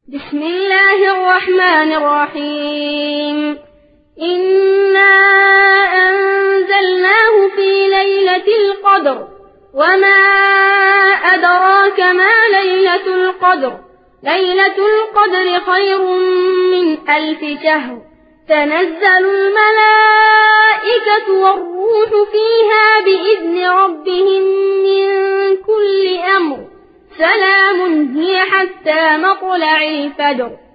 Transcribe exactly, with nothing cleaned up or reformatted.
بسم الله الرحمن الرحيم. إنا أنزلناه في ليلة القدر وما أدراك ما ليلة القدر. ليلة القدر خير من ألف شهر. تنزل الملائكة والروح فيها بإذن ربهم من كل أمر. سلام هي حتى مطلع الفجر.